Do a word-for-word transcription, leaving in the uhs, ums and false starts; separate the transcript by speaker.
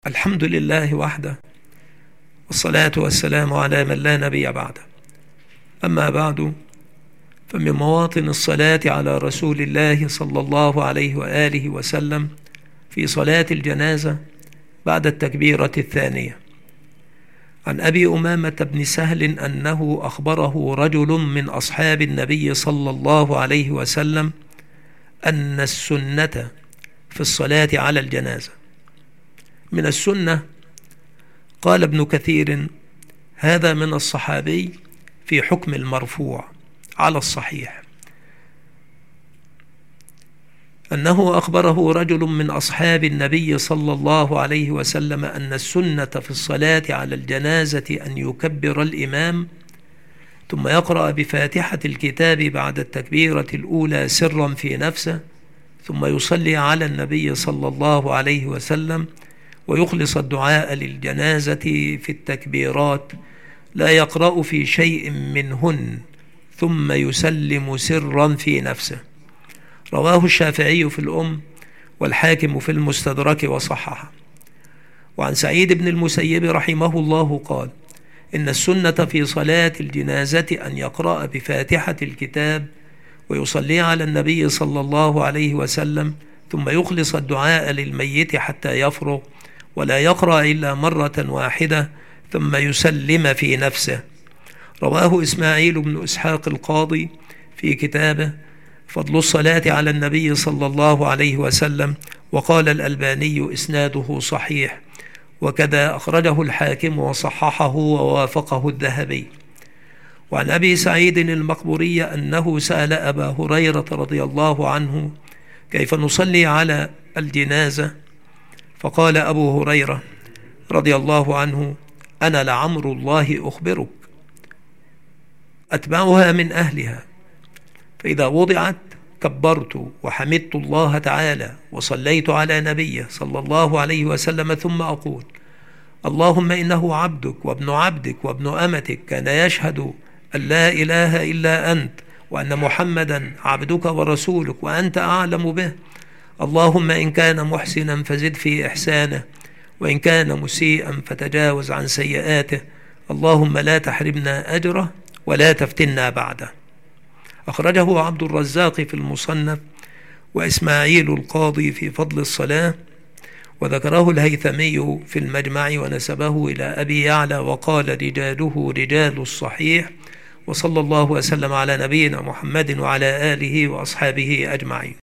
Speaker 1: الحمد لله وحده، والصلاة والسلام على من لا نبي بعده. أما بعد، فمن مواطن الصلاة على رسول الله صلى الله عليه وآله وسلم في صلاة الجنازة بعد التكبيرة الثانية. عن أبي أمامة بن سهل أنه أخبره رجل من أصحاب النبي صلى الله عليه وسلم أن السنة في الصلاة على الجنازة. من السنة قال ابن كثير: هذا من الصحابي في حكم المرفوع على الصحيح، أنه أخبره رجل من أصحاب النبي صلى الله عليه وسلم أن السنة في الصلاة على الجنازة أن يكبر الإمام ثم يقرأ بفاتحة الكتاب بعد التكبيرة الأولى سرا في نفسه، ثم يصلي على النبي صلى الله عليه وسلم ويخلص الدعاء للجنازة في التكبيرات، لا يقرأ في شيء منهن، ثم يسلم سرا في نفسه. رواه الشافعي في الأم والحاكم في المستدرك وصححه. وعن سعيد بن المسيب رحمه الله قال: إن السنة في صلاة الجنازة أن يقرأ بفاتحة الكتاب ويصلي على النبي صلى الله عليه وسلم، ثم يخلص الدعاء للميت حتى يفرغ، ولا يقرأ إلا مرة واحدة، ثم يسلم في نفسه. رواه إسماعيل بن إسحاق القاضي في كتابه فضل الصلاة على النبي صلى الله عليه وسلم، وقال الألباني إسناده صحيح، وكذا أخرجه الحاكم وصححه ووافقه الذهبي. وعن أبي سعيد المقبوري أنه سأل أبا هريرة رضي الله عنه: كيف نصلي على الجنازة؟ فقال أبو هريرة رضي الله عنه: أنا لعمر الله أخبرك، أتبعها من أهلها، فإذا وضعت كبرت وحمدت الله تعالى وصليت على نبيه صلى الله عليه وسلم، ثم أقول: اللهم إنه عبدك وابن عبدك وابن أمتك، كان يشهد أن لا إله إلا أنت وأن محمدا عبدك ورسولك وأنت أعلم به. اللهم إن كان محسنا فزد في إحسانه، وإن كان مسيئا فتجاوز عن سيئاته. اللهم لا تحرمنا أجره ولا تفتنا بعده. أخرجه عبد الرزاق في المصنف، وإسماعيل القاضي في فضل الصلاة، وذكره الهيثمي في المجمع ونسبه إلى أبي يعلى، وقال: رجاله رجال الصحيح. وصلى الله وسلم على نبينا محمد وعلى آله وأصحابه أجمعين.